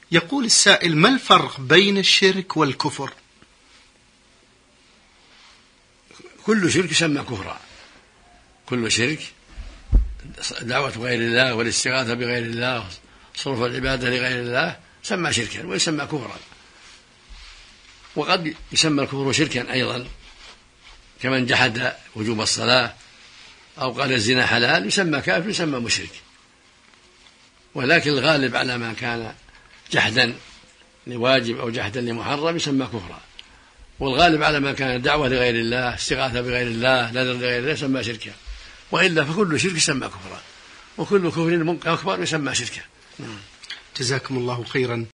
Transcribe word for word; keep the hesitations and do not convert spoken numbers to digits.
يقول السائل: ما الفرق بين الشرك والكفر؟ كل شرك يسمى كفرا، كل شرك، دعوة غير الله والاستغاثة بغير الله صرف العبادة لغير الله سمى شركا ويسمى كفرا. وقد يسمى الكفر شركا أيضا، كمن جحد وجوب الصلاة أو قال الزنا حلال يسمى كافر يسمى مشرك. ولكن الغالب على ما كان جحدا لواجب أو جحدا لمحرم يسمى كفرا، والغالب على ما كان دعوة لغير الله استغاثة بغير الله نذر لغير الله يسمى شركا. وإلا فكل شرك يسمى كفرا، وكل كفر أكبر يسمى شركا. جزاكم الله خيرا.